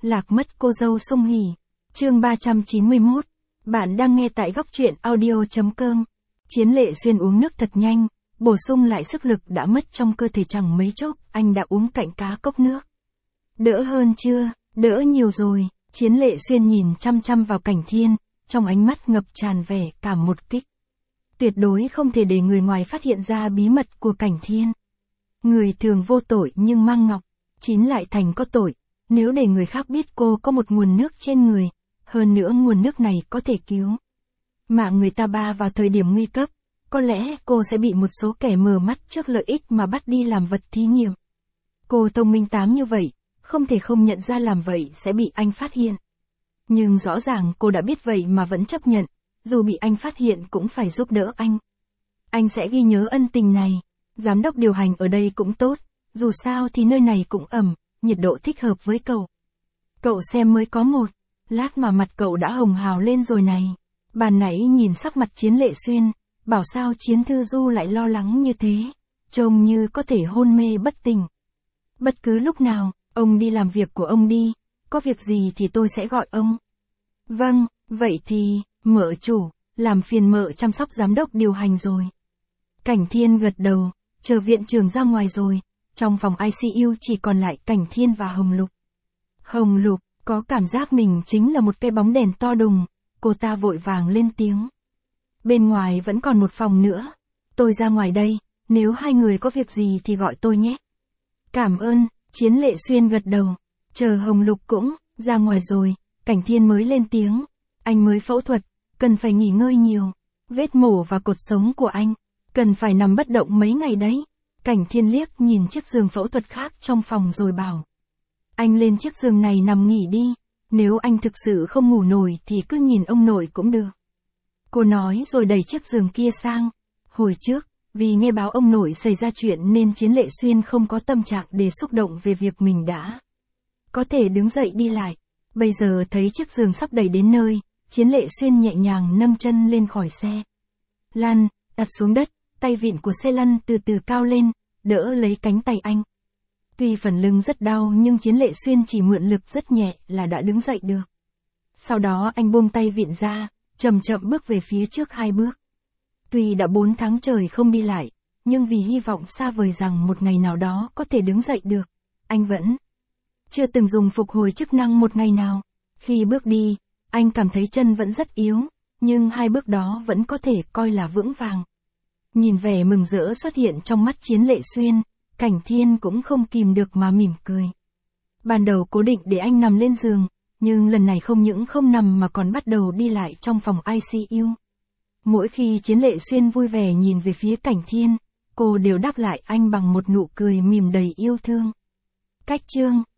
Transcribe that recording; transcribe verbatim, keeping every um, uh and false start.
Lạc mất cô dâu Song Hỷ. Chương ba trăm chín mươi mốt. Bạn đang nghe tại góc truyện audio chấm com. Chiến Lệ Xuyên uống nước thật nhanh, bổ sung lại sức lực đã mất trong cơ thể chẳng mấy chốc, anh đã uống cạn cá cốc nước. Đỡ hơn chưa? Đỡ nhiều rồi. Chiến Lệ Xuyên nhìn chăm chăm vào Cảnh Thiên, trong ánh mắt ngập tràn vẻ cảm một kích. Tuyệt đối không thể để người ngoài phát hiện ra bí mật của Cảnh Thiên. Người thường vô tội nhưng mang ngọc, chín lại thành có tội. Nếu để người khác biết cô có một nguồn nước trên người, hơn nữa nguồn nước này có thể cứu mạng người ta ba vào thời điểm nguy cấp, có lẽ cô sẽ bị một số kẻ mờ mắt trước lợi ích mà bắt đi làm vật thí nghiệm. Cô thông minh tám như vậy, không thể không nhận ra làm vậy sẽ bị anh phát hiện. Nhưng rõ ràng cô đã biết vậy mà vẫn chấp nhận, dù bị anh phát hiện cũng phải giúp đỡ anh. Anh sẽ ghi nhớ ân tình này. Giám đốc điều hành ở đây cũng tốt, dù sao thì nơi này cũng ẩm, nhiệt độ thích hợp với cậu. Cậu xem mới có một lát mà mặt cậu đã hồng hào lên rồi này. Bàn nãy nhìn sắc mặt Chiến Lệ Xuyên, bảo sao Chiến Thư Du lại lo lắng như thế, trông như có thể hôn mê bất tỉnh. Bất cứ lúc nào, ông đi làm việc của ông đi, có việc gì thì tôi sẽ gọi ông. Vâng, vậy thì, mợ chủ, làm phiền mợ chăm sóc giám đốc điều hành rồi. Cảnh Thiên gật đầu, chờ viện trưởng ra ngoài rồi, trong phòng i xê u chỉ còn lại Cảnh Thiên và Hồng Lục. Hồng Lục, có cảm giác mình chính là một cây bóng đèn to đùng, cô ta vội vàng lên tiếng. Bên ngoài vẫn còn một phòng nữa, tôi ra ngoài đây, nếu hai người có việc gì thì gọi tôi nhé. Cảm ơn, Chiến Lệ Xuyên gật đầu, chờ Hồng Lục cũng ra ngoài rồi, Cảnh Thiên mới lên tiếng. Anh mới phẫu thuật, cần phải nghỉ ngơi nhiều, vết mổ và cột sống của anh, cần phải nằm bất động mấy ngày đấy. Cảnh Thiên liếc nhìn chiếc giường phẫu thuật khác trong phòng rồi bảo. Anh lên chiếc giường này nằm nghỉ đi, nếu anh thực sự không ngủ nổi thì cứ nhìn ông nội cũng được. Cô nói rồi đẩy chiếc giường kia sang. Hồi trước, vì nghe báo ông nội xảy ra chuyện nên Chiến Lệ Xuyên không có tâm trạng để xúc động về việc mình đã có thể đứng dậy đi lại. Bây giờ thấy chiếc giường sắp đẩy đến nơi, Chiến Lệ Xuyên nhẹ nhàng nâng chân lên khỏi xe lăn, đặt xuống đất, tay vịn của xe lăn từ từ cao lên, đỡ lấy cánh tay anh. Tuy phần lưng rất đau nhưng Chiến Lệ Xuyên chỉ mượn lực rất nhẹ là đã đứng dậy được. Sau đó anh buông tay vịn ra, chậm chậm bước về phía trước hai bước. Tuy đã bốn tháng trời không đi lại, nhưng vì hy vọng xa vời rằng một ngày nào đó có thể đứng dậy được, anh vẫn chưa từng dùng phục hồi chức năng một ngày nào. Khi bước đi, anh cảm thấy chân vẫn rất yếu, nhưng hai bước đó vẫn có thể coi là vững vàng. Nhìn vẻ mừng rỡ xuất hiện trong mắt Chiến Lệ Xuyên, Cảnh Thiên cũng không kìm được mà mỉm cười. Ban đầu cố định để anh nằm lên giường, nhưng lần này không những không nằm mà còn bắt đầu đi lại trong phòng i xê u. Mỗi khi Chiến Lệ Xuyên vui vẻ nhìn về phía Cảnh Thiên, cô đều đáp lại anh bằng một nụ cười mỉm đầy yêu thương. Cách chương